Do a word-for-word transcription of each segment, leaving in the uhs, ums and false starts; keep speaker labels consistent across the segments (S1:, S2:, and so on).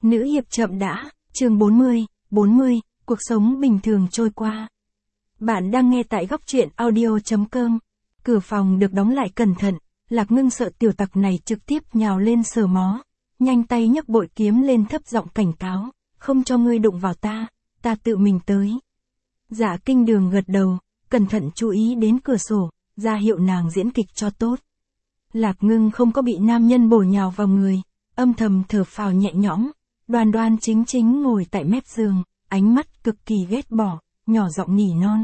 S1: Nữ hiệp chậm đã, chương bốn mươi, bốn mươi, cuộc sống bình thường trôi qua. Bạn đang nghe tại góc truyện audio chấm com. Cửa phòng được đóng lại cẩn thận, Lạc Ngưng sợ tiểu tặc này trực tiếp nhào lên sờ mó. Nhanh tay nhấc bội kiếm lên thấp giọng cảnh cáo, không cho ngươi đụng vào ta, ta tự mình tới. Dạ Kinh Đường gật đầu, cẩn thận chú ý đến cửa sổ, ra hiệu nàng diễn kịch cho tốt. Lạc Ngưng không có bị nam nhân bổ nhào vào người, âm thầm thở phào nhẹ nhõm, đoan đoan chính chính ngồi tại mép giường, ánh mắt cực kỳ ghét bỏ, nhỏ giọng nỉ non.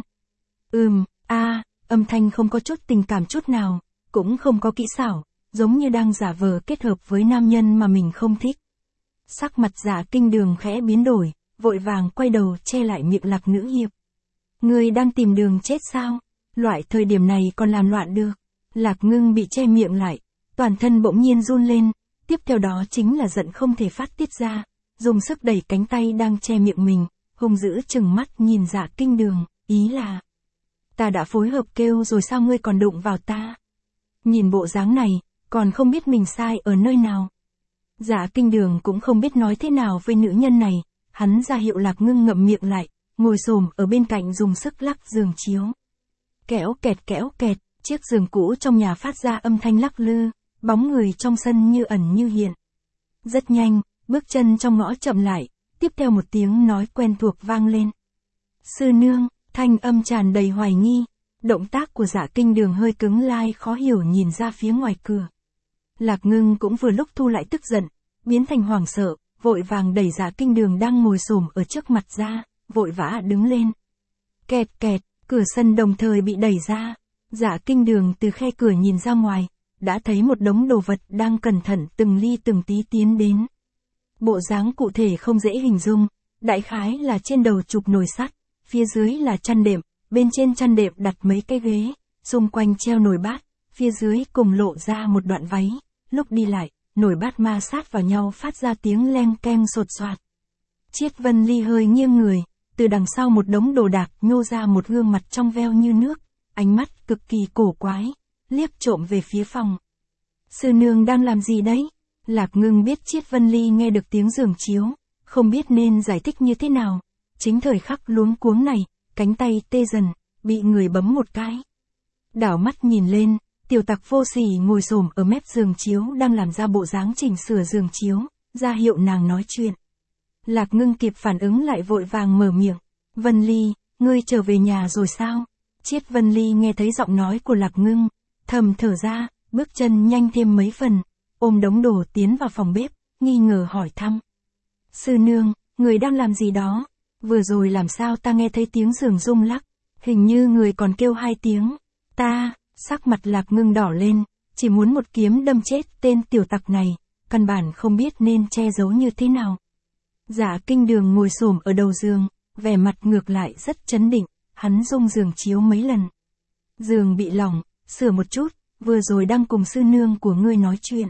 S1: Ừm, a, âm thanh không có chút tình cảm chút nào, cũng không có kỹ xảo, giống như đang giả vờ kết hợp với nam nhân mà mình không thích. Sắc mặt Dạ Kinh Đường khẽ biến đổi, vội vàng quay đầu che lại miệng Lạc Nữ hiệp. Ngươi đang tìm đường chết sao? Loại thời điểm này còn làm loạn được. Lạc Ngưng bị che miệng lại, toàn thân bỗng nhiên run lên, tiếp theo đó chính là giận không thể phát tiết ra, dùng sức đẩy cánh tay đang che miệng mình, hung dữ chừng mắt nhìn Dạ Kinh Đường, ý là: ta đã phối hợp kêu rồi sao ngươi còn đụng vào ta? Nhìn bộ dáng này, còn không biết mình sai ở nơi nào. Dạ Kinh Đường cũng không biết nói thế nào với nữ nhân này, hắn ra hiệu Lạc Ngưng ngậm miệng lại, ngồi xổm ở bên cạnh dùng sức lắc giường chiếu. Kéo kẹt kéo kẹt, chiếc giường cũ trong nhà phát ra âm thanh lắc lư, bóng người trong sân như ẩn như hiện. Rất nhanh, bước chân trong ngõ chậm lại, tiếp theo một tiếng nói quen thuộc vang lên. Sư nương, thanh âm tràn đầy hoài nghi, động tác của Dạ Kinh Đường hơi cứng lai khó hiểu nhìn ra phía ngoài cửa. Lạc Ngưng cũng vừa lúc thu lại tức giận, biến thành hoảng sợ, vội vàng đẩy Dạ Kinh Đường đang ngồi xổm ở trước mặt ra, vội vã đứng lên. Kẹt kẹt, cửa sân đồng thời bị đẩy ra. Dạ Kinh Đường từ khe cửa nhìn ra ngoài, đã thấy một đống đồ vật đang cẩn thận từng ly từng tí tiến đến. Bộ dáng cụ thể không dễ hình dung, đại khái là trên đầu chụp nồi sắt, phía dưới là chăn đệm, bên trên chăn đệm đặt mấy cái ghế, xung quanh treo nồi bát, phía dưới cùng lộ ra một đoạn váy, lúc đi lại, nồi bát ma sát vào nhau phát ra tiếng leng keng sột soạt. Chiết Vân Ly hơi nghiêng người, từ đằng sau một đống đồ đạc nhô ra một gương mặt trong veo như nước, ánh mắt cực kỳ cổ quái, liếc trộm về phía phòng. Sư nương đang làm gì đấy? Lạc Ngưng biết Chiết Vân Ly nghe được tiếng giường chiếu, không biết nên giải thích như thế nào. Chính thời khắc luống cuống này, cánh tay tê dần, bị người bấm một cái. Đảo mắt nhìn lên, tiểu tặc vô sỉ ngồi xổm ở mép giường chiếu đang làm ra bộ dáng chỉnh sửa giường chiếu, ra hiệu nàng nói chuyện. Lạc Ngưng kịp phản ứng lại vội vàng mở miệng. Vân Ly, ngươi trở về nhà rồi sao? Chiết Vân Ly nghe thấy giọng nói của Lạc Ngưng, thầm thở ra, bước chân nhanh thêm mấy phần, ôm đống đồ tiến vào phòng bếp, nghi ngờ hỏi thăm. Sư nương, người đang làm gì đó? Vừa rồi làm sao ta nghe thấy tiếng giường rung lắc, hình như người còn kêu hai tiếng. Ta, sắc mặt Lạc Ngưng đỏ lên, chỉ muốn một kiếm đâm chết tên tiểu tặc này, căn bản không biết nên che giấu như thế nào. Dạ Kinh Đường ngồi xổm ở đầu giường, vẻ mặt ngược lại rất chấn định, hắn rung giường chiếu mấy lần. Giường bị lỏng, sửa một chút, vừa rồi đang cùng sư nương của ngươi nói chuyện.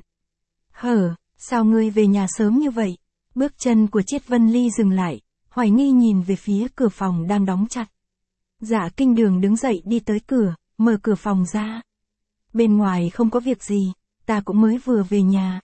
S1: Hở, sao ngươi về nhà sớm như vậy? Bước chân của Chiết Vân Ly dừng lại, hoài nghi nhìn về phía cửa phòng đang đóng chặt. Dạ Kinh Đường đứng dậy đi tới cửa, mở cửa phòng ra. Bên ngoài không có việc gì, ta cũng mới vừa về nhà.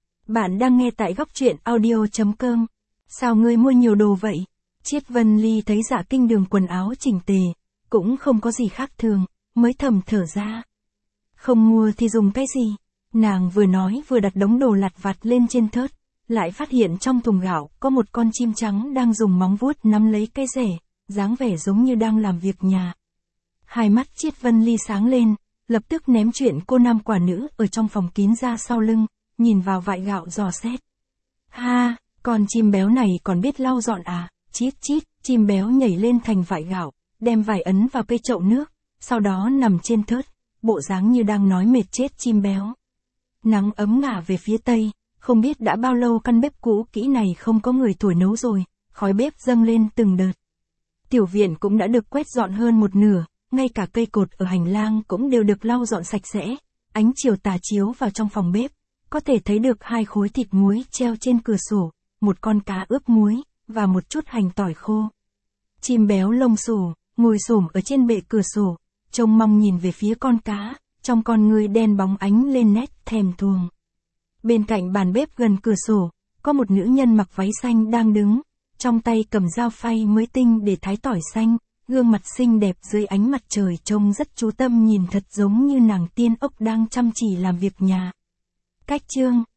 S1: Bạn đang nghe tại góc truyện audio chấm com. Sao ngươi mua nhiều đồ vậy? Chiết Vân Ly thấy Dạ Kinh Đường quần áo chỉnh tề, cũng không có gì khác thường, mới thầm thở ra. Không mua thì dùng cái gì? Nàng vừa nói vừa đặt đống đồ lặt vặt lên trên thớt, lại phát hiện trong thùng gạo có một con chim trắng đang dùng móng vuốt nắm lấy cái rẻ, dáng vẻ giống như đang làm việc nhà. Hai mắt Chiết Vân Ly sáng lên, lập tức ném chuyện cô nam quả nữ ở trong phòng kín ra sau lưng, nhìn vào vại gạo dò xét. Ha, con chim béo này còn biết lau dọn à? Chít chít, chim béo nhảy lên thành vại gạo, đem vải ấn vào cây chậu nước, sau đó nằm trên thớt, bộ dáng như đang nói mệt chết chim béo. Nắng ấm ngả về phía tây, không biết đã bao lâu căn bếp cũ kỹ này không có người thổi nấu rồi, khói bếp dâng lên từng đợt. Tiểu viện cũng đã được quét dọn hơn một nửa, ngay cả cây cột ở hành lang cũng đều được lau dọn sạch sẽ, ánh chiều tà chiếu vào trong phòng bếp, có thể thấy được hai khối thịt muối treo trên cửa sổ, một con cá ướp muối, và một chút hành tỏi khô. Chim béo lông xù, ngồi xổm ở trên bệ cửa sổ, trông mong nhìn về phía con cá, trong con ngươi đen bóng ánh lên nét thèm thuồng. Bên cạnh bàn bếp gần cửa sổ, có một nữ nhân mặc váy xanh đang đứng, trong tay cầm dao phay mới tinh để thái tỏi xanh, gương mặt xinh đẹp dưới ánh mặt trời trông rất chú tâm, nhìn thật giống như nàng tiên ốc đang chăm chỉ làm việc nhà. Cách chương